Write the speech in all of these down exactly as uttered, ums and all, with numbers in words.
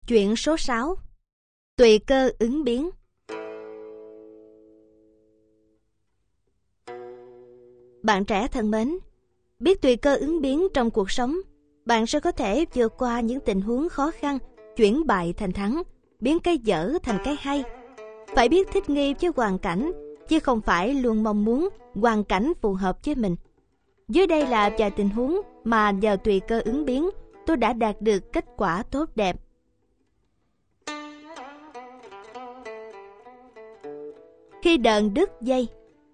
Chuyện số sáu. Tùy cơ ứng biến. Bạn trẻ thân mến, biết tùy cơ ứng biến trong cuộc sống, bạn sẽ có thể vượt qua những tình huống khó khăn, chuyển bại thành thắng, biến cái dở thành cái hay. Phải biết thích nghi với hoàn cảnh, chứ không phải luôn mong muốn hoàn cảnh phù hợp với mình. Dưới đây là vài tình huống mà nhờ tùy cơ ứng biến, tôi đã đạt được kết quả tốt đẹp. Khi đờn đứt dây.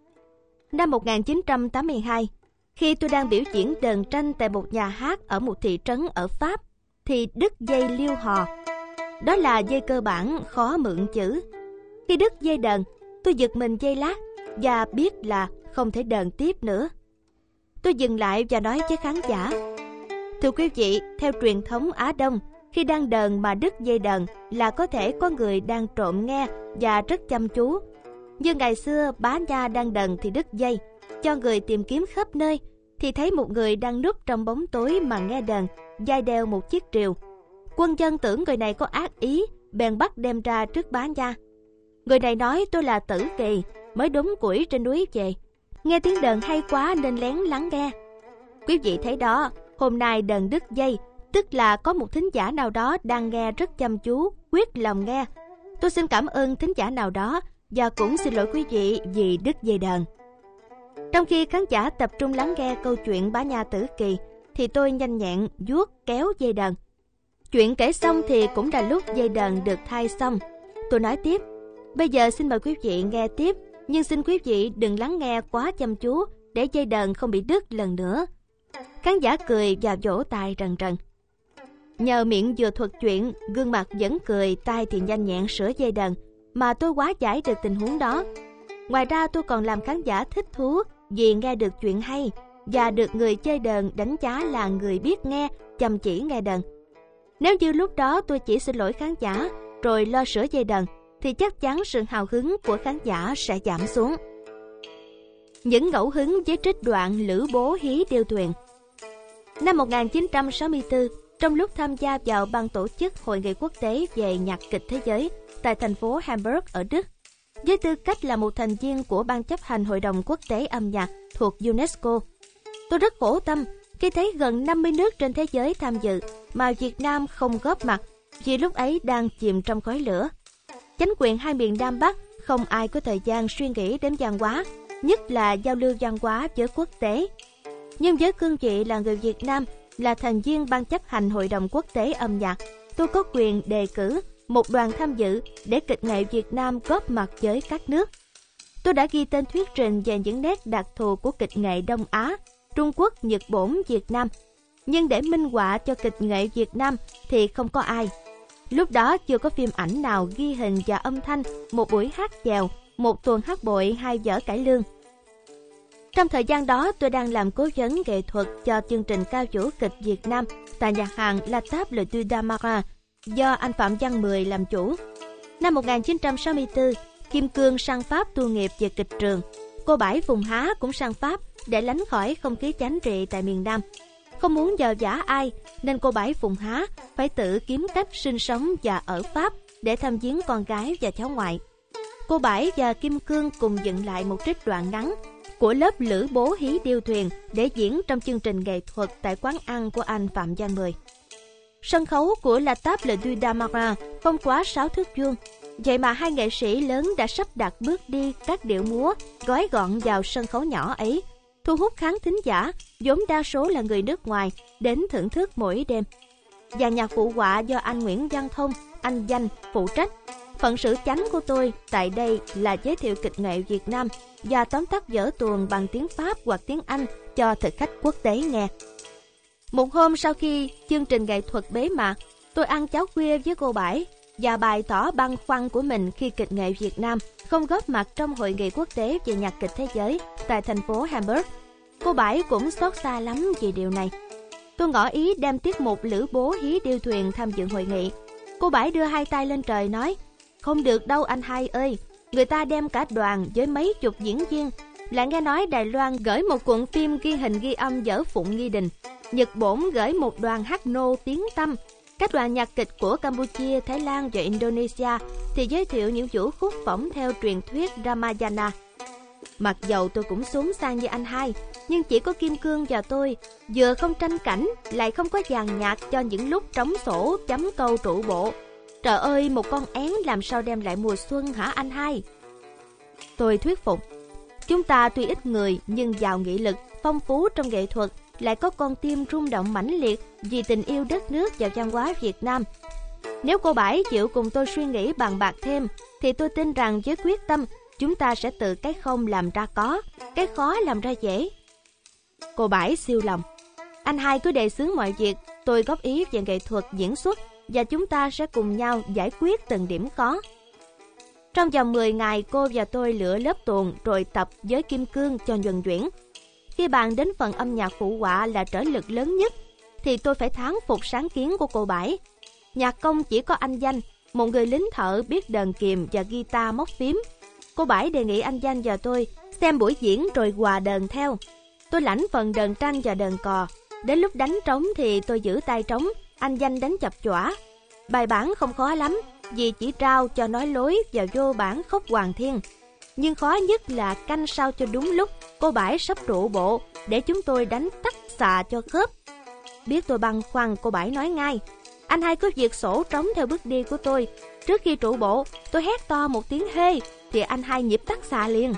Năm một nghìn chín trăm tám mươi hai, khi tôi đang biểu diễn đờn tranh tại một nhà hát ở một thị trấn ở Pháp, thì đứt dây liêu hò. Đó là dây cơ bản khó mượn chữ. Khi đứt dây đờn, tôi giật mình giây lát và biết là không thể đờn tiếp nữa. Tôi dừng lại và nói với khán giả: thưa quý vị, theo truyền thống Á Đông, khi đang đờn mà đứt dây đờn là có thể có người đang trộm nghe và rất chăm chú. Như ngày xưa bá nha đang đờn thì đứt dây, cho người tìm kiếm khắp nơi, thì thấy một người đang núp trong bóng tối mà nghe đờn, vai đeo một chiếc rìu. Quân dân tưởng người này có ác ý, bèn bắt đem ra trước bá nha. Người này nói tôi là Tử Kỳ, mới đốn củi trên núi về, nghe tiếng đờn hay quá nên lén lắng nghe. Quý vị thấy đó, hôm nay đờn đứt dây, tức là có một thính giả nào đó đang nghe rất chăm chú, quyết lòng nghe. Tôi xin cảm ơn thính giả nào đó và cũng xin lỗi quý vị vì đứt dây đờn. Trong khi khán giả tập trung lắng nghe câu chuyện bá nha Tử Kỳ, thì tôi nhanh nhẹn vuốt kéo dây đờn. Chuyện kể xong thì cũng là lúc dây đờn được thay xong. Tôi nói tiếp: bây giờ xin mời quý vị nghe tiếp, nhưng xin quý vị đừng lắng nghe quá chăm chú để dây đờn không bị đứt lần nữa. Khán giả cười và vỗ tay rần rần. Nhờ miệng vừa thuật chuyện, gương mặt vẫn cười, tay thì nhanh nhẹn sửa dây đờn, mà tôi quá giải được tình huống đó. Ngoài ra tôi còn làm khán giả thích thú vì nghe được chuyện hay và được người chơi đờn đánh giá là người biết nghe, chăm chỉ nghe đờn. Nếu như lúc đó tôi chỉ xin lỗi khán giả rồi lo sửa dây đờn, thì chắc chắn sự hào hứng của khán giả sẽ giảm xuống. Những ngẫu hứng với trích đoạn Lữ Bố Hí Điêu Thuyền. Năm một nghìn chín trăm sáu mươi tư, trong lúc tham gia vào ban tổ chức Hội nghị quốc tế về nhạc kịch thế giới tại thành phố Hamburg ở Đức, với tư cách là một thành viên của ban chấp hành Hội đồng Quốc tế âm nhạc thuộc UNESCO, tôi rất khổ tâm khi thấy gần năm mươi nước trên thế giới tham dự mà Việt Nam không góp mặt, vì lúc ấy đang chìm trong khói lửa. Chính quyền hai miền Nam Bắc không ai có thời gian suy nghĩ đến văn hóa, nhất là giao lưu văn hóa với quốc tế. Nhưng với cương vị là người Việt Nam, là thành viên ban chấp hành Hội đồng Quốc tế âm nhạc, tôi có quyền đề cử một đoàn tham dự để kịch nghệ Việt Nam góp mặt với các nước. Tôi đã ghi tên thuyết trình về những nét đặc thù của kịch nghệ Đông Á, Trung Quốc, Nhật Bản, Việt Nam. Nhưng để minh họa cho kịch nghệ Việt Nam thì không có ai. Lúc đó chưa có phim ảnh nào ghi hình và âm thanh một buổi hát chèo, một tuần hát bội hay vở cải lương. Trong thời gian đó, tôi đang làm cố vấn nghệ thuật cho chương trình ca vũ kịch Việt Nam tại nhà hàng La Table du Damara do anh Phạm Văn Mười làm chủ. Năm một nghìn chín trăm sáu mươi tư, Kim Cương sang Pháp tu nghiệp về kịch trường. Cô Bãi Phùng Há cũng sang Pháp để lánh khỏi không khí chánh trị tại miền Nam. Không muốn nhờ vả ai nên cô Bãi Phùng Há phải tự kiếm cách sinh sống và ở Pháp để thăm viếng con gái và cháu ngoại. Cô Bãi và Kim Cương cùng dựng lại một trích đoạn ngắn của lớp Lữ Bố Hí Điêu Thuyền để diễn trong chương trình nghệ thuật tại quán ăn của anh Phạm Văn Mười. Sân khấu của La Table du Damara không quá sáu thước vuông, vậy mà hai nghệ sĩ lớn đã sắp đặt bước đi các điệu múa gói gọn vào sân khấu nhỏ ấy, thu hút khán thính giả vốn đa số là người nước ngoài đến thưởng thức mỗi đêm. Dàn nhạc phụ họa do anh Nguyễn Văn Thông, anh Danh phụ trách. Phận sự chánh của tôi tại đây là giới thiệu kịch nghệ Việt Nam và tóm tắt vở tuồng bằng tiếng Pháp hoặc tiếng Anh cho thực khách quốc tế nghe. Một hôm sau khi chương trình nghệ thuật bế mạc, tôi ăn cháo khuya với cô Bãi và bày tỏ băn khoăn của mình khi kịch nghệ Việt Nam không góp mặt trong Hội nghị quốc tế về nhạc kịch thế giới tại thành phố Hamburg. Cô Bãi cũng xót xa lắm vì điều này. Tôi ngỏ ý đem tiết mục Lữ Bố Hí Điêu Thuyền tham dự hội nghị. Cô Bãi đưa hai tay lên trời nói: không được đâu anh hai ơi, người ta đem cả đoàn với mấy chục diễn viên. Lại nghe nói Đài Loan gửi một cuộn phim ghi hình ghi âm dở Phụng Nghi Đình, Nhật Bản gửi một đoàn hát nô tiếng tăm, Các đoàn nhạc kịch của Campuchia, Thái Lan và Indonesia thì giới thiệu những vũ khúc phỏng theo truyền thuyết Ramayana. Mặc dầu tôi cũng xuống sang như anh hai, nhưng chỉ có Kim Cương và tôi vừa không tranh cảnh, lại không có dàn nhạc cho những lúc trống sổ chấm câu trụ bộ. Trời ơi, một con én làm sao đem lại mùa xuân hả anh hai? Tôi thuyết phục. Chúng ta tuy ít người nhưng giàu nghị lực, phong phú trong nghệ thuật, lại có con tim rung động mãnh liệt vì tình yêu đất nước và văn hóa Việt Nam. Nếu cô Bãi chịu cùng tôi suy nghĩ bàn bạc thêm, thì tôi tin rằng với quyết tâm, chúng ta sẽ từ cái không làm ra có, cái khó làm ra dễ. Cô Bãi siêu lòng. Anh hai cứ đề xướng mọi việc, tôi góp ý về nghệ thuật diễn xuất, và chúng ta sẽ cùng nhau giải quyết từng điểm khó. Trong vòng mười ngày, cô và tôi lựa lớp tuồng rồi tập với Kim Cương cho nhuần nhuyễn. Khi bàn đến phần âm nhạc phụ họa là trở lực lớn nhất, thì tôi phải thán phục sáng kiến của cô Bãi. Nhạc công chỉ có anh Danh, một người lính thợ biết đờn kìm và guitar móc phím. Cô Bãi đề nghị anh Danh và tôi xem buổi diễn rồi hòa đờn theo. Tôi lãnh phần đờn tranh và đờn cò. Đến lúc đánh trống thì tôi giữ tay trống, anh Danh đánh chập chỏa. Bài bản không khó lắm, vì chỉ trao cho nói lối và vô bản khúc Hoàng Thiên. Nhưng khó nhất là canh sao cho đúng lúc cô Bãi sắp trụ bộ để chúng tôi đánh tắc xà cho khớp. Biết tôi băn khoăn, cô Bãi nói ngay: anh hai cứ việc sổ trống theo bước đi của tôi. Trước khi trụ bộ, tôi hét to một tiếng hê thì anh hai nhịp tắc xà liền.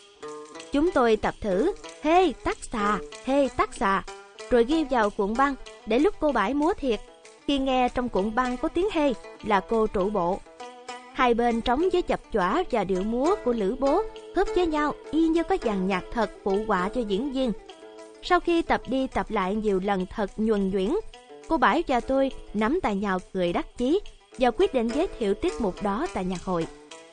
Chúng tôi tập thử hê tắc xà, hê tắc xà, rồi ghi vào cuộn băng để lúc cô Bãi múa thiệt, khi nghe trong cuộn băng có tiếng hê là cô trụ bộ. Hai bên trống với chập chỏa và điệu múa của Lữ Bố khớp với nhau y như có dàn nhạc thật phụ họa cho diễn viên. Sau khi tập đi tập lại nhiều lần thật nhuần nhuyễn, cô Bãi và tôi nắm tay nhau cười đắc chí và quyết định giới thiệu tiết mục đó tại nhạc hội.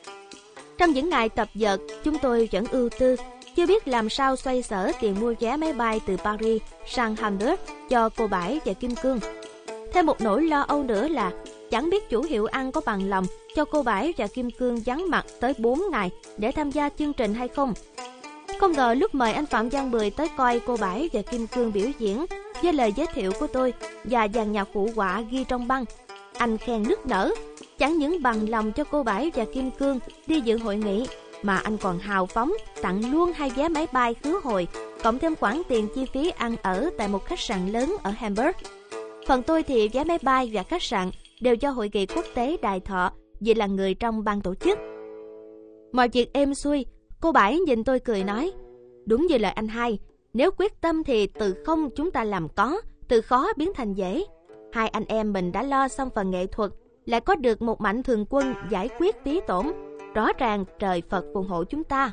Trong những ngày tập dượt, chúng tôi vẫn ưu tư, chưa biết làm sao xoay sở tiền mua vé máy bay từ Paris sang Hamburg cho cô Bãi và Kim Cương. Thêm một nỗi lo âu nữa là chẳng biết chủ hiệu ăn có bằng lòng cho cô Bãi và Kim Cương vắng mặt tới bốn ngày để tham gia chương trình hay không. Không ngờ lúc mời anh Phạm Văn Bười tới coi cô Bãi và Kim Cương biểu diễn với lời giới thiệu của tôi và dàn nhạc phụ họa ghi trong băng, anh khen nức nở. Chẳng những bằng lòng cho cô Bãi và Kim Cương đi dự hội nghị, mà anh còn hào phóng tặng luôn hai vé máy bay khứ hồi, cộng thêm khoản tiền chi phí ăn ở tại một khách sạn lớn ở Hamburg. Phần tôi thì vé máy bay và khách sạn đều do hội nghị quốc tế Đài Thọ, vì là người trong ban tổ chức. Mọi việc êm xuôi, cô Bãi nhìn tôi cười nói: đúng như lời anh hai, nếu quyết tâm thì từ không chúng ta làm có, từ khó biến thành dễ. Hai anh em mình đã lo xong phần nghệ thuật, lại có được một mạnh thường quân giải quyết tí tổn, rõ ràng trời Phật phù hộ chúng ta.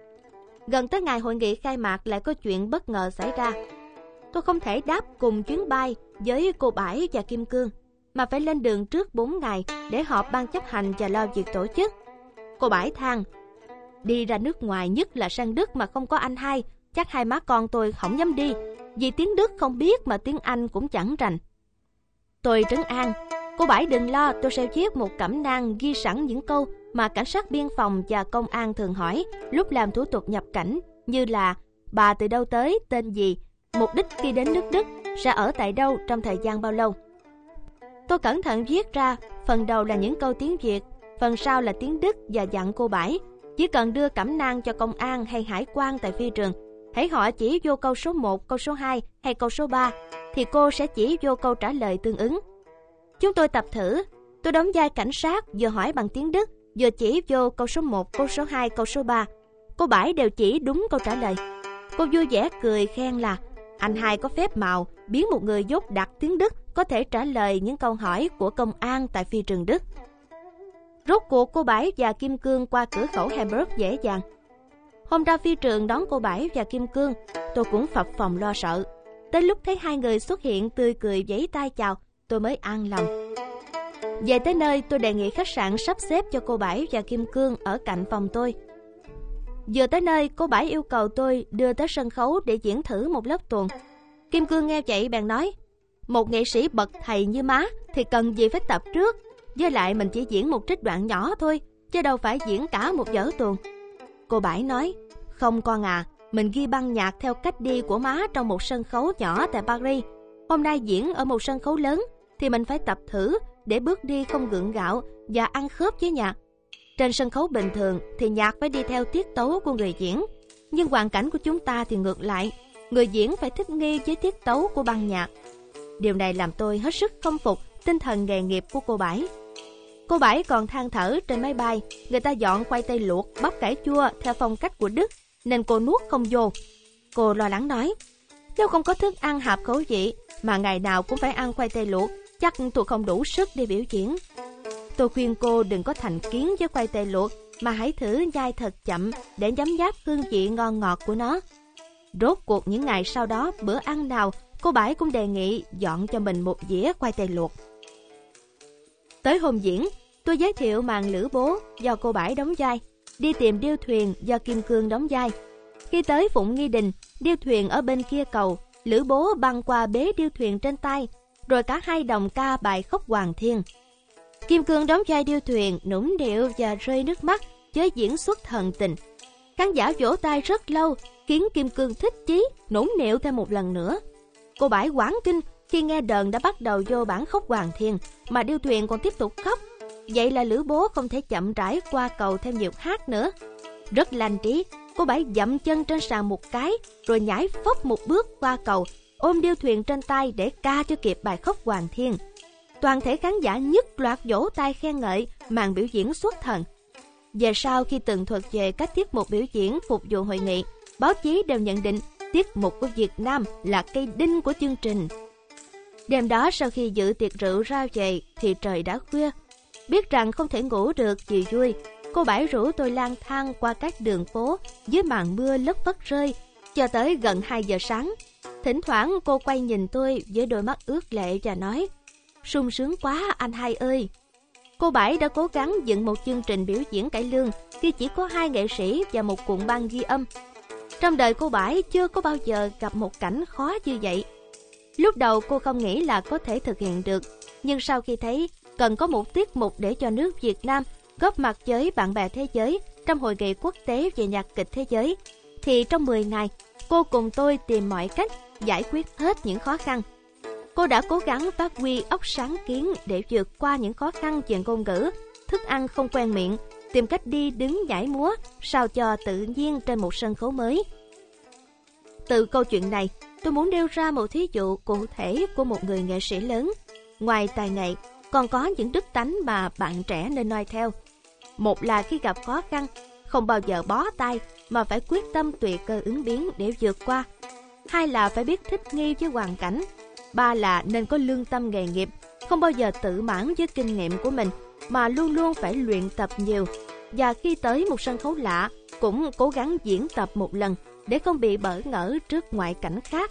Gần tới ngày hội nghị khai mạc lại có chuyện bất ngờ xảy ra. Tôi không thể đáp cùng chuyến bay với cô Bãi và Kim Cương, mà phải lên đường trước bốn ngày để họp ban chấp hành và lo việc tổ chức. Cô Bãi than: đi ra nước ngoài, nhất là sang Đức mà không có anh hai, chắc hai má con tôi không dám đi, vì tiếng Đức không biết mà tiếng Anh cũng chẳng rành. Tôi trấn an: cô Bãi đừng lo, tôi sẽ viết một cẩm nang ghi sẵn những câu mà cảnh sát biên phòng và công an thường hỏi lúc làm thủ tục nhập cảnh, như là bà từ đâu tới, tên gì, mục đích khi đến nước Đức, sẽ ở tại đâu, trong thời gian bao lâu. Tôi cẩn thận viết ra, phần đầu là những câu tiếng Việt, phần sau là tiếng Đức, và dặn cô Bãi chỉ cần đưa cẩm nang cho công an hay hải quan tại phi trường, hãy họ chỉ vô câu số một, câu số hai hay câu số ba, thì cô sẽ chỉ vô câu trả lời tương ứng. Chúng tôi tập thử, tôi đóng vai cảnh sát, vừa hỏi bằng tiếng Đức, vừa chỉ vô câu số một, câu số hai, câu số ba. Cô Bãi đều chỉ đúng câu trả lời. Cô vui vẻ cười khen là anh hai có phép màu biến một người dốt đặc tiếng Đức có thể trả lời những câu hỏi của công an tại phi trường Đức. Rốt cuộc cô Bãi và Kim Cương qua cửa khẩu Hamburg dễ dàng. Hôm ra phi trường đón cô Bãi và Kim Cương, tôi cũng phập phồng lo sợ. Tới lúc thấy hai người xuất hiện tươi cười vẫy tay chào, tôi mới an lòng. Về tới nơi, tôi đề nghị khách sạn sắp xếp cho cô Bãi và Kim Cương ở cạnh phòng tôi. Vừa tới nơi, cô Bãi yêu cầu tôi đưa tới sân khấu để diễn thử một lớp tuồng. Kim Cương nghe vậy bèn nói: một nghệ sĩ bậc thầy như má thì cần gì phải tập trước, với lại mình chỉ diễn một trích đoạn nhỏ thôi, chứ đâu phải diễn cả một vở tuồng. Cô Bãi nói: không con à, mình ghi băng nhạc theo cách đi của má trong một sân khấu nhỏ tại Paris. Hôm nay diễn ở một sân khấu lớn thì mình phải tập thử để bước đi không gượng gạo và ăn khớp với nhạc. Trên sân khấu bình thường thì nhạc phải đi theo tiết tấu của người diễn, nhưng hoàn cảnh của chúng ta thì ngược lại, người diễn phải thích nghi với tiết tấu của ban nhạc. Điều này làm tôi hết sức khâm phục tinh thần nghề nghiệp của cô Bãi. Cô Bãi còn than thở trên máy bay, người ta dọn khoai tây luộc, bắp cải chua theo phong cách của Đức, nên cô nuốt không vô. Cô lo lắng nói, nếu không có thức ăn hợp khẩu vị mà ngày nào cũng phải ăn khoai tây luộc, chắc tôi không đủ sức để biểu diễn. Tôi khuyên cô đừng có thành kiến với khoai tây luộc, mà hãy thử nhai thật chậm để nhấm nháp hương vị ngon ngọt của nó. Rốt cuộc những ngày sau đó, bữa ăn nào cô Bãi cũng đề nghị dọn cho mình một dĩa khoai tây luộc. Tới hôm diễn, tôi giới thiệu Màn Lữ Bố do cô Bãi đóng vai, Đi Tìm Điêu Thuyền do Kim Cương đóng vai. Khi tới Phụng Nghi Đình, điêu thuyền ở bên kia cầu, Lữ Bố băng qua bế điêu thuyền trên tay, rồi cả hai đồng ca bài Khóc Hoàng Thiên. Kim Cương đóng vai điêu thuyền, nũng nịu và rơi nước mắt với diễn xuất thần tình. Khán giả vỗ tay rất lâu, khiến Kim Cương thích chí, nũng nịu thêm một lần nữa. Cô Bãi hoảng kinh khi nghe đờn đã bắt đầu vô bản Khóc Hoàng Thiên, mà điêu thuyền còn tiếp tục khóc. Vậy là Lữ Bố không thể chậm rãi qua cầu thêm nhiều hát nữa. Rất lanh trí, cô Bãi dậm chân trên sàn một cái, rồi nhảy phốc một bước qua cầu, ôm điêu thuyền trên tay để ca cho kịp bài Khóc Hoàng Thiên. Toàn thể khán giả nhất loạt vỗ tay khen ngợi màn biểu diễn xuất thần. Về sau, khi tường thuật về các tiết mục biểu diễn phục vụ hội nghị, báo chí đều nhận định tiết mục của Việt Nam là cây đinh của chương trình. Đêm đó, sau khi dự tiệc rượu ra về thì trời đã khuya. Biết rằng không thể ngủ được vì vui, cô Bãi rủ tôi lang thang qua các đường phố dưới màn mưa lất phất rơi cho tới gần hai giờ sáng. Thỉnh thoảng cô quay nhìn tôi với đôi mắt ướt lệ và nói, sung sướng quá anh hai ơi. Cô Bãi đã cố gắng dựng một chương trình biểu diễn cải lương khi chỉ có hai nghệ sĩ và một cuộn băng ghi âm. Trong đời cô Bãi chưa có bao giờ gặp một cảnh khó như vậy. Lúc đầu cô không nghĩ là có thể thực hiện được, nhưng sau khi thấy cần có một tiết mục để cho nước Việt Nam góp mặt với bạn bè thế giới trong hội nghị quốc tế về nhạc kịch thế giới, thì trong mười ngày, cô cùng tôi tìm mọi cách giải quyết hết những khó khăn. Cô đã cố gắng phát huy óc sáng kiến để vượt qua những khó khăn về ngôn ngữ, thức ăn không quen miệng, tìm cách đi đứng nhảy múa sao cho tự nhiên trên một sân khấu mới. Từ câu chuyện này, tôi muốn nêu ra một thí dụ cụ thể của một người nghệ sĩ lớn. Ngoài tài nghệ, còn có những đức tánh mà bạn trẻ nên noi theo. Một là khi gặp khó khăn, không bao giờ bó tay mà phải quyết tâm tùy cơ ứng biến để vượt qua. Hai là phải biết thích nghi với hoàn cảnh. Ba là nên có lương tâm nghề nghiệp, không bao giờ tự mãn với kinh nghiệm của mình, mà luôn luôn phải luyện tập nhiều. Và khi tới một sân khấu lạ, cũng cố gắng diễn tập một lần để không bị bỡ ngỡ trước ngoại cảnh khác.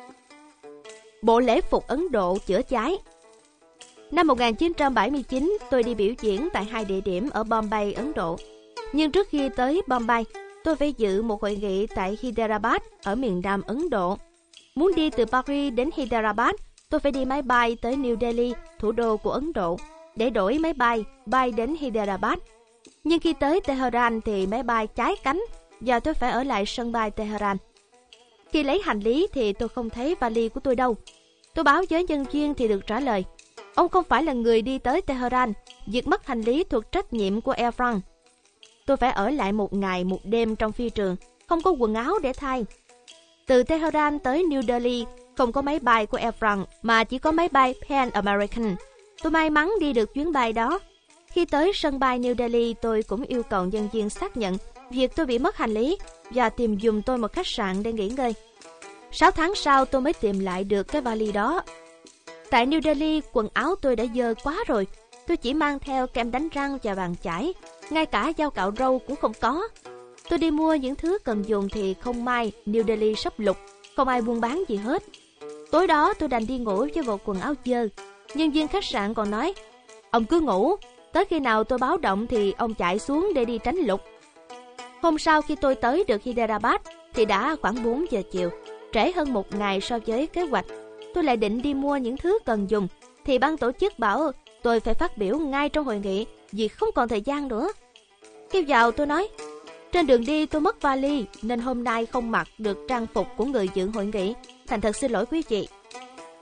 Bộ lễ phục Ấn Độ chữa cháy. Năm một nghìn chín trăm bảy mươi chín, tôi đi biểu diễn tại hai địa điểm ở Bombay, Ấn Độ. Nhưng trước khi tới Bombay, tôi phải dự một hội nghị tại Hyderabad ở miền Nam Ấn Độ. Muốn đi từ Paris đến Hyderabad, tôi phải đi máy bay tới New Delhi, thủ đô của Ấn Độ, để đổi máy bay bay đến Hyderabad. Nhưng khi tới Tehran thì máy bay cháy cánh và tôi phải ở lại sân bay Tehran. Khi lấy hành lý thì tôi không thấy vali của tôi đâu. Tôi báo với nhân viên thì được trả lời, ông không phải là người đi tới Tehran, việc mất hành lý thuộc trách nhiệm của Air France. Tôi phải ở lại một ngày một đêm trong phi trường, không có quần áo để thay. Từ Tehran tới New Delhi không có máy bay của Air France mà chỉ có máy bay Pan American. Tôi may mắn đi được chuyến bay đó. Khi tới sân bay New Delhi, tôi cũng yêu cầu nhân viên xác nhận việc tôi bị mất hành lý và tìm giùm tôi một khách sạn để nghỉ ngơi. Sáu tháng sau tôi mới tìm lại được cái vali đó. Tại New Delhi, quần áo tôi đã dơ quá rồi. Tôi chỉ mang theo kem đánh răng và bàn chải, ngay cả dao cạo râu cũng không có. Tôi đi mua những thứ cần dùng thì không may New Delhi sắp lụt, không ai buôn bán gì hết. Tối đó tôi đành đi ngủ với bộ quần áo dơ. Nhân viên khách sạn còn nói, ông cứ ngủ, tới khi nào tôi báo động thì ông chạy xuống để đi tránh lụt. Hôm sau khi tôi tới được Hyderabad thì đã khoảng bốn giờ chiều, trễ hơn một ngày so với kế hoạch. Tôi lại định đi mua những thứ cần dùng thì ban tổ chức bảo tôi phải phát biểu ngay trong hội nghị vì không còn thời gian nữa. Khi vào tôi nói, trên đường đi tôi mất vali nên hôm nay không mặc được trang phục của người dự hội nghị, thành thật xin lỗi quý vị.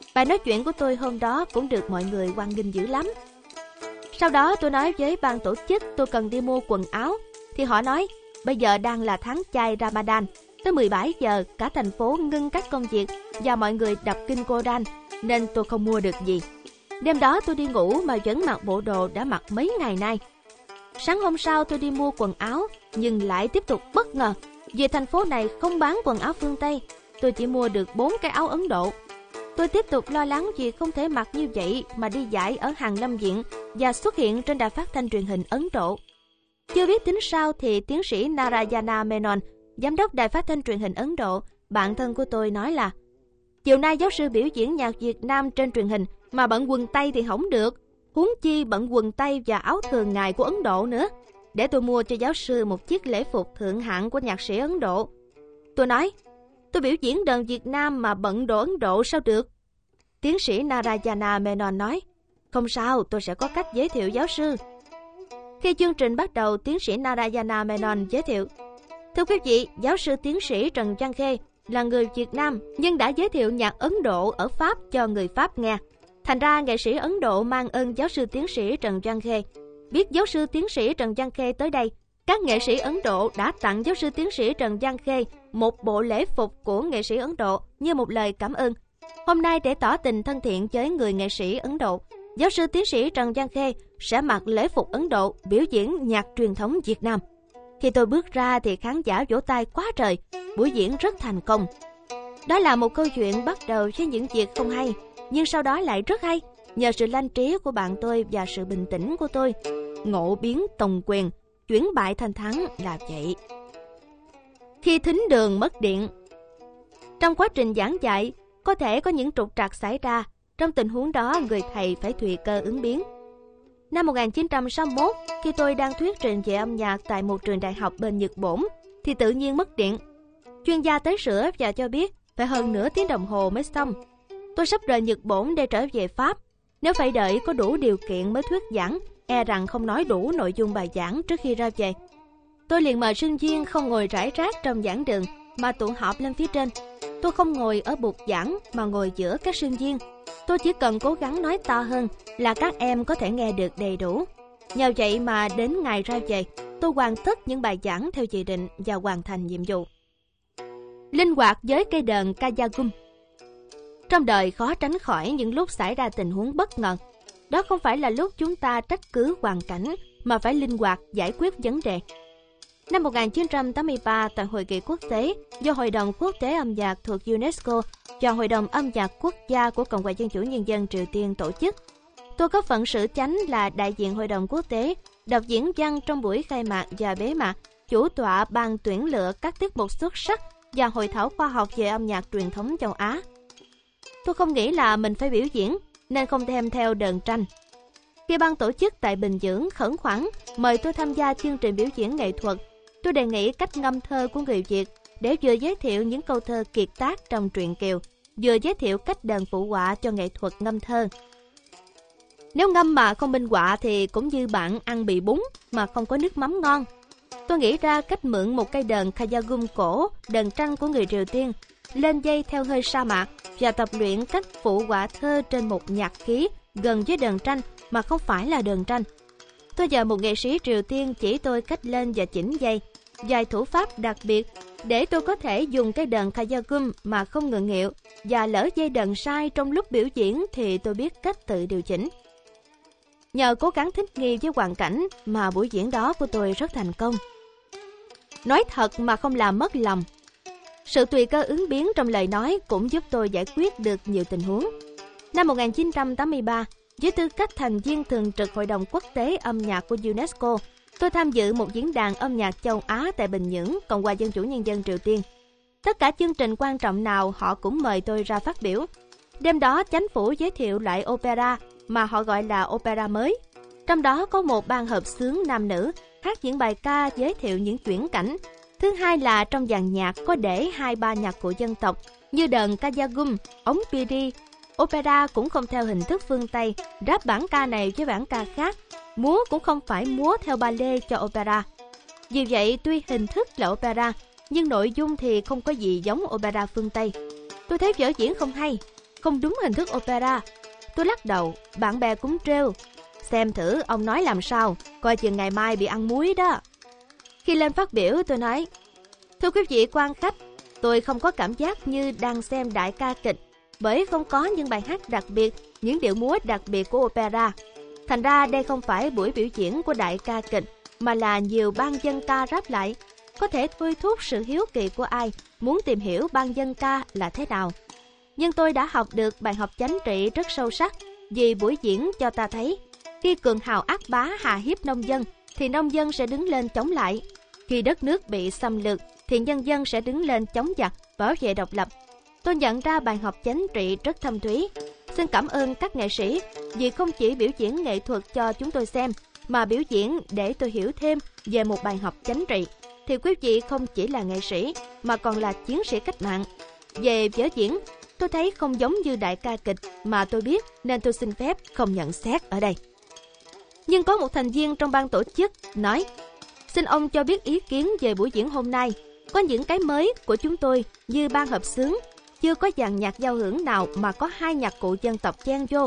Bài nói chuyện của tôi hôm đó cũng được mọi người hoan nghênh dữ lắm. Sau đó tôi nói với ban tổ chức tôi cần đi mua quần áo, thì họ nói bây giờ đang là tháng chay Ramadan, tới mười bảy giờ cả thành phố ngưng các công việc và mọi người đọc kinh Koran, nên tôi không mua được gì. Đêm đó tôi đi ngủ mà vẫn mặc bộ đồ đã mặc mấy ngày nay. Sáng hôm sau tôi đi mua quần áo, nhưng lại tiếp tục bất ngờ vì thành phố này không bán quần áo phương Tây. Tôi chỉ mua được bốn cái áo Ấn Độ. Tôi tiếp tục lo lắng vì không thể mặc như vậy mà đi dạy ở Hàn Lâm Viện và xuất hiện trên đài phát thanh truyền hình Ấn Độ. Chưa biết tính sao thì tiến sĩ Narayana Menon, giám đốc đài phát thanh truyền hình Ấn Độ, bạn thân của tôi nói là chiều nay giáo sư biểu diễn nhạc Việt Nam trên truyền hình mà bận quần tây thì không được, huống chi bận quần tây và áo thường ngày của Ấn Độ nữa. Để tôi mua cho giáo sư một chiếc lễ phục thượng hạng của nhạc sĩ Ấn Độ. Tôi nói, tôi biểu diễn đờn Việt Nam mà bận đồ Ấn Độ sao được? Tiến sĩ Narayana Menon nói, không sao, tôi sẽ có cách giới thiệu giáo sư. Khi chương trình bắt đầu, tiến sĩ Narayana Menon giới thiệu, thưa quý vị, giáo sư tiến sĩ Trần Văn Khê là người Việt Nam nhưng đã giới thiệu nhạc Ấn Độ ở Pháp cho người Pháp nghe. Thành ra nghệ sĩ Ấn Độ mang ơn giáo sư tiến sĩ Trần Văn Khê. Biết giáo sư tiến sĩ Trần Văn Khê tới đây, các nghệ sĩ Ấn Độ đã tặng giáo sư tiến sĩ Trần Văn Khê một bộ lễ phục của nghệ sĩ Ấn Độ như một lời cảm ơn. Hôm nay để tỏ tình thân thiện với người nghệ sĩ Ấn Độ, giáo sư tiến sĩ Trần Văn Khê sẽ mặc lễ phục Ấn Độ biểu diễn nhạc truyền thống Việt Nam. Khi tôi bước ra thì khán giả vỗ tay quá trời, buổi diễn rất thành công. Đó là một câu chuyện bắt đầu với những việc không hay, nhưng sau đó lại rất hay, nhờ sự lanh trí của bạn tôi và sự bình tĩnh của tôi. Ngộ biến tòng quyền, chuyển bại thành thắng là vậy. Khi thính đường mất điện. Trong quá trình giảng dạy, có thể có những trục trặc xảy ra. Trong tình huống đó, người thầy phải tùy cơ ứng biến. Năm một nghìn chín trăm sáu mươi mốt, khi tôi đang thuyết trình về âm nhạc tại một trường đại học bên Nhật Bổn, thì tự nhiên mất điện. Chuyên gia tới sửa và cho biết phải hơn nửa tiếng đồng hồ mới xong. Tôi sắp rời Nhật Bổn để trở về Pháp. Nếu phải đợi có đủ điều kiện mới thuyết giảng, e rằng không nói đủ nội dung bài giảng trước khi ra về. Tôi liền mời sinh viên không ngồi rải rác trong giảng đường mà tụ họp lên phía trên. Tôi không ngồi ở bục giảng mà ngồi giữa các sinh viên. Tôi chỉ cần cố gắng nói to hơn là các em có thể nghe được đầy đủ. Nhờ vậy mà đến ngày ra về, tôi hoàn tất những bài giảng theo chỉ định và hoàn thành nhiệm vụ. Linh hoạt với cây đờn Kayagum. Trong đời khó tránh khỏi những lúc xảy ra tình huống bất ngờ. Đó không phải là lúc chúng ta trách cứ hoàn cảnh, mà phải linh hoạt giải quyết vấn đề. Năm một nghìn chín trăm tám mươi ba, tại hội nghị quốc tế do Hội đồng Quốc tế âm nhạc thuộc UNESCO và Hội đồng âm nhạc quốc gia của Cộng hòa Dân chủ Nhân dân Triều Tiên tổ chức, tôi có phận sự chánh là đại diện Hội đồng Quốc tế, đọc diễn văn trong buổi khai mạc và bế mạc, chủ tọa ban tuyển lựa các tiết mục xuất sắc và hội thảo khoa học về âm nhạc truyền thống châu Á. Tôi không nghĩ là mình phải biểu diễn, nên không đem theo đờn tranh. Khi ban tổ chức tại Bình Nhưỡng khẩn khoản mời tôi tham gia chương trình biểu diễn nghệ thuật, tôi đề nghị cách ngâm thơ của người Việt để vừa giới thiệu những câu thơ kiệt tác trong truyện Kiều, vừa giới thiệu cách đờn phụ họa cho nghệ thuật ngâm thơ. Nếu ngâm mà không minh họa thì cũng như bạn ăn bị bún mà không có nước mắm ngon. Tôi nghĩ ra cách mượn một cây đờn Kayagum cổ, đờn tranh của người Triều Tiên, lên dây theo hơi sa mạc và tập luyện cách phụ họa thơ trên một nhạc khí gần với đờn tranh mà không phải là đờn tranh. Tôi nhờ một nghệ sĩ Triều Tiên chỉ tôi cách lên và chỉnh dây, vài thủ pháp đặc biệt để tôi có thể dùng cái đờn Kayagum mà không ngượng nghịu, và lỡ dây đờn sai trong lúc biểu diễn thì tôi biết cách tự điều chỉnh. Nhờ cố gắng thích nghi với hoàn cảnh mà buổi diễn đó của tôi rất thành công. Nói thật mà không làm mất lòng. Sự tùy cơ ứng biến trong lời nói cũng giúp tôi giải quyết được nhiều tình huống. Năm một nghìn chín trăm tám mươi ba, với tư cách thành viên thường trực Hội đồng Quốc tế âm nhạc của UNESCO, tôi tham dự một diễn đàn âm nhạc châu Á tại Bình Nhưỡng, Cộng hòa Dân chủ Nhân dân Triều Tiên. Tất cả chương trình quan trọng nào họ cũng mời tôi ra phát biểu. Đêm đó, chính phủ giới thiệu lại opera mà họ gọi là opera mới. Trong đó có một ban hợp xướng nam nữ hát những bài ca giới thiệu những chuyển cảnh. Thứ hai là trong dàn nhạc có để hai ba nhạc cụ dân tộc như đờn Kayagum, ống piri. Opera cũng không theo hình thức phương Tây, ráp bản ca này với bản ca khác. Múa cũng không phải múa theo ballet cho opera. Vì vậy, tuy hình thức là opera, nhưng nội dung thì không có gì giống opera phương Tây. Tôi thấy vở diễn không hay. không đúng hình thức opera. Tôi lắc đầu, bạn bè cũng trêu. Xem thử ông nói làm sao, coi chừng ngày mai bị ăn muối đó. Khi lên phát biểu tôi nói, thưa quý vị quan khách, tôi không có cảm giác như đang xem đại ca kịch, bởi không có những bài hát đặc biệt, những điệu múa đặc biệt của opera. Thành ra đây không phải buổi biểu diễn của đại ca kịch, mà là nhiều ban dân ca ráp lại, có thể thôi thúc sự hiếu kỳ của ai muốn tìm hiểu ban dân ca là thế nào. Nhưng tôi đã học được bài học chánh trị rất sâu sắc, vì buổi diễn cho ta thấy, khi cường hào ác bá hạ hiếp nông dân, thì nông dân sẽ đứng lên chống lại. Khi đất nước bị xâm lược, thì nhân dân sẽ đứng lên chống giặc, bảo vệ độc lập. Tôi nhận ra bài học chánh trị rất thâm thúy. Xin cảm ơn các nghệ sĩ vì không chỉ biểu diễn nghệ thuật cho chúng tôi xem, mà biểu diễn để tôi hiểu thêm về một bài học chánh trị. Thì quý vị không chỉ là nghệ sĩ, mà còn là chiến sĩ cách mạng. Về vở diễn, tôi thấy không giống như đại ca kịch mà tôi biết, nên tôi xin phép không nhận xét ở đây. Nhưng có một thành viên trong ban tổ chức nói, xin ông cho biết ý kiến về buổi diễn hôm nay. Có những cái mới của chúng tôi như ban hợp xướng, chưa có dàn nhạc giao hưởng nào mà có hai nhạc cụ dân tộc chen vô.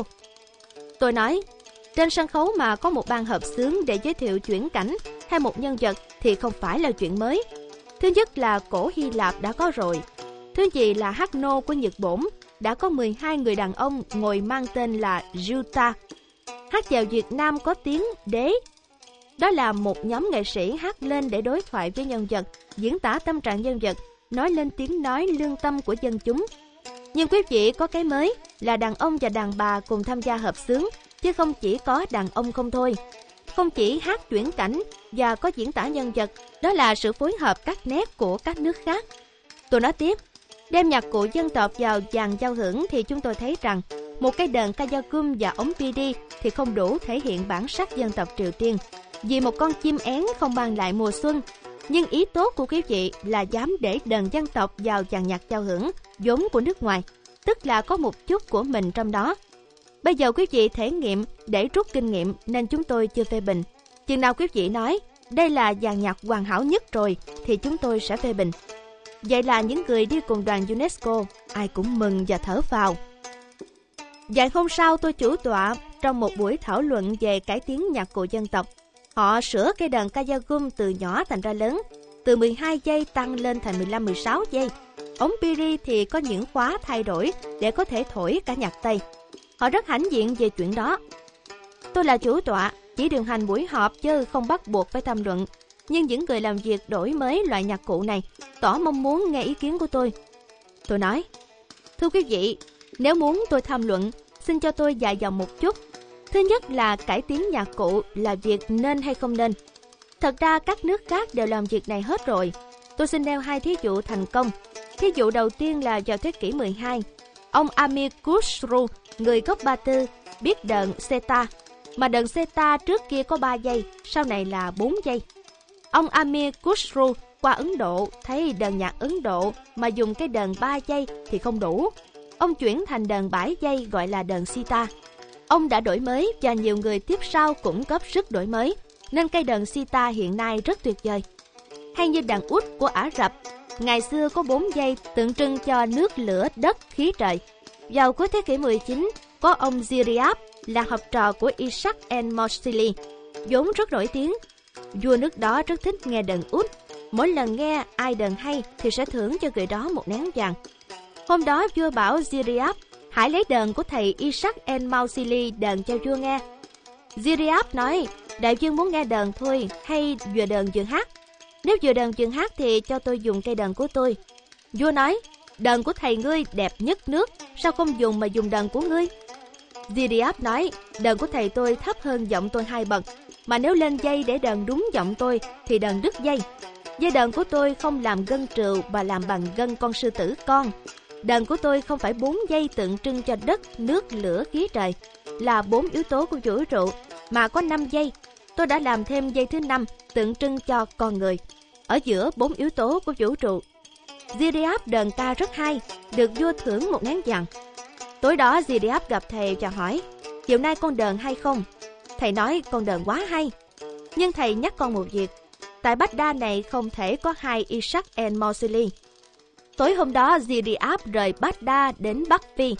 Tôi nói, trên sân khấu mà có một ban hợp xướng để giới thiệu chuyển cảnh hay một nhân vật thì không phải là chuyện mới. Thứ nhất là cổ Hy Lạp đã có rồi. Thứ nhì là hát nô của Nhật Bổn đã có mười hai người đàn ông ngồi mang tên là Juta. Hát chèo Việt Nam có tiếng Đế. Đó là một nhóm nghệ sĩ hát lên để đối thoại với nhân vật, diễn tả tâm trạng nhân vật, nói lên tiếng nói lương tâm của dân chúng. Nhưng quý vị có cái mới là đàn ông và đàn bà cùng tham gia hợp xướng, chứ không chỉ có đàn ông không thôi. Không chỉ hát chuyển cảnh và có diễn tả nhân vật, đó là sự phối hợp các nét của các nước khác. Tôi nói tiếp, đem nhạc cụ dân tộc vào dàn giao hưởng thì chúng tôi thấy rằng một cái đờn kayakum và ống pi đi thì không đủ thể hiện bản sắc dân tộc Triều Tiên, vì một con chim én không mang lại mùa xuân. Nhưng ý tốt của quý vị là dám để đờn dân tộc vào dàn nhạc giao hưởng vốn của nước ngoài, tức là có một chút của mình trong đó. Bây giờ quý vị thể nghiệm để rút kinh nghiệm nên chúng tôi chưa phê bình. Chừng nào quý vị nói đây là dàn nhạc hoàn hảo nhất rồi thì chúng tôi sẽ phê bình. Vậy là những người đi cùng đoàn UNESCO ai cũng mừng và thở phào. Dạng hôm sau tôi chủ tọa trong một buổi thảo luận về cải tiến nhạc cụ dân tộc. Họ sửa cây đờn kayagum từ nhỏ thành ra lớn, từ mười hai giây tăng lên thành mười lăm mười sáu giây. Ống piri thì có những khóa thay đổi để có thể thổi cả nhạc Tây. Họ rất hãnh diện về chuyện đó. Tôi là chủ tọa, chỉ điều hành buổi họp chứ không bắt buộc phải tham luận. Nhưng những người làm việc đổi mới loại nhạc cụ này tỏ mong muốn nghe ý kiến của tôi. Tôi nói, thưa quý vị, nếu muốn tôi tham luận, xin cho tôi dài dòng một chút. Thứ nhất là cải tiến nhạc cụ là việc nên hay không nên. Thật ra các nước khác đều làm việc này hết rồi. Tôi xin nêu hai thí dụ thành công. Thí dụ đầu tiên là vào thế kỷ mười hai. Ông Amir Khusru, người gốc Ba Tư, biết đờn seta, mà đờn seta trước kia có ba giây, sau này là bốn giây. Ông Amir Khusru qua Ấn Độ thấy đờn nhạc Ấn Độ mà dùng cái đờn ba giây thì không đủ. Ông chuyển thành đờn bảy giây gọi là đờn sitar. Ông đã đổi mới và nhiều người tiếp sau cũng góp sức đổi mới, nên cây đờn sitar hiện nay rất tuyệt vời. Hay như đàn út của Ả Rập, ngày xưa có bốn giây tượng trưng cho nước lửa đất khí trời. Vào cuối thế kỷ mười chín, có ông Ziriab là học trò của Isaac el-Mousili, vốn rất nổi tiếng. Vua nước đó rất thích nghe đờn út. Mỗi lần nghe ai đờn hay thì sẽ thưởng cho người đó một nén vàng. Hôm đó vua bảo Ziriab hãy lấy đờn của thầy Isaac el-Mousili đờn cho vua nghe. Ziriab nói, đại vương muốn nghe đờn thôi hay vừa đờn vừa hát? Nếu vừa đờn vừa hát thì cho tôi dùng cây đờn của tôi. Vua nói, đờn của thầy ngươi đẹp nhất nước, sao không dùng mà dùng đờn của ngươi? Ziriab nói, đờn của thầy tôi thấp hơn giọng tôi hai bậc, mà nếu lên dây để đờn đúng giọng tôi thì đờn đứt dây. Dây đờn của tôi không làm gân trừu mà làm bằng gân con sư tử con. Đờn của tôi không phải bốn dây tượng trưng cho đất, nước, lửa, khí trời, là bốn yếu tố của vũ trụ, mà có năm dây. Tôi đã làm thêm dây thứ năm tượng trưng cho con người, ở giữa bốn yếu tố của vũ trụ. Ziriab đờn ca rất hay, được vua thưởng một nén vàng. Tối đó Ziriab gặp thầy và hỏi, chiều nay con đờn hay không? Thầy nói con đờn quá hay. Nhưng thầy nhắc con một việc, tại Baghdad này không thể có hai Isaac el-Mousili. Tối hôm đó Ziriab rời Baghdad đến Bắc Phi,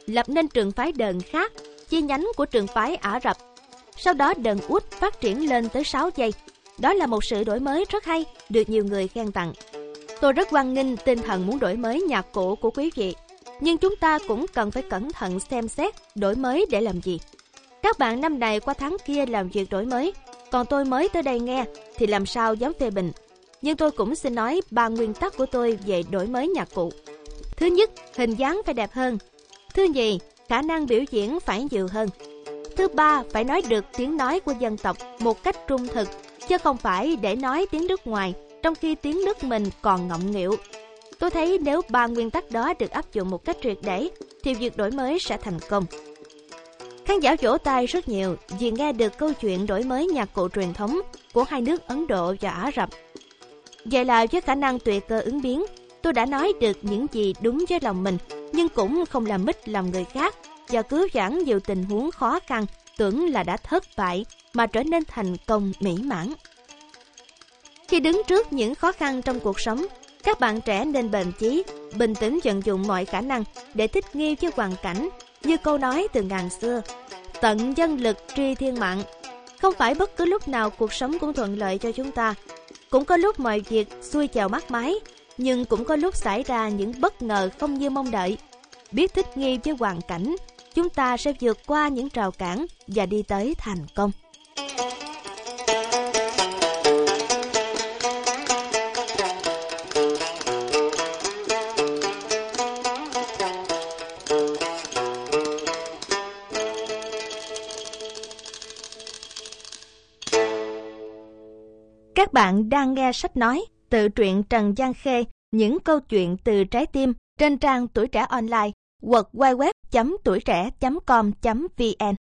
lập nên trường phái Đờn khác, chi nhánh của trường phái Ả Rập. Sau đó Đờn Út phát triển lên tới sáu giây. Đó là một sự đổi mới rất hay, được nhiều người khen tặng. Tôi rất hoan nghênh tinh thần muốn đổi mới nhạc cụ của quý vị, nhưng chúng ta cũng cần phải cẩn thận xem xét đổi mới để làm gì. Các bạn năm này qua tháng kia làm việc đổi mới, còn tôi mới tới đây nghe thì làm sao dám phê bình. Nhưng tôi cũng xin nói ba nguyên tắc của tôi về đổi mới nhạc cụ. Thứ nhất, hình dáng phải đẹp hơn. Thứ nhì, khả năng biểu diễn phải nhiều hơn. Thứ ba, phải nói được tiếng nói của dân tộc một cách trung thực, chứ không phải để nói tiếng nước ngoài, trong khi tiếng nước mình còn ngọng nghịu. Tôi thấy nếu ba nguyên tắc đó được áp dụng một cách triệt để, thì việc đổi mới sẽ thành công. Khán giả vỗ tay rất nhiều vì nghe được câu chuyện đổi mới nhạc cụ truyền thống của hai nước Ấn Độ và Ả Rập. Vậy là với khả năng tùy cơ ứng biến, tôi đã nói được những gì đúng với lòng mình, nhưng cũng không làm mít lòng người khác và cứu vãn nhiều tình huống khó khăn tưởng là đã thất bại mà trở nên thành công mỹ mãn. Khi đứng trước những khó khăn trong cuộc sống, các bạn trẻ nên bền chí, bình tĩnh vận dụng mọi khả năng để thích nghi với hoàn cảnh, như câu nói từ ngàn xưa, tận dân lực tri thiên mạng. Không phải bất cứ lúc nào cuộc sống cũng thuận lợi cho chúng ta. Cũng có lúc mọi việc xuôi chèo mát mái, nhưng cũng có lúc xảy ra những bất ngờ không như mong đợi. Biết thích nghi với hoàn cảnh, chúng ta sẽ vượt qua những rào cản và đi tới thành công. Các bạn đang nghe sách nói tự truyện Trần Giang Khê, những câu chuyện từ trái tim trên trang Tuổi Trẻ Online, w w w chấm tuổi trẻ chấm com chấm vn.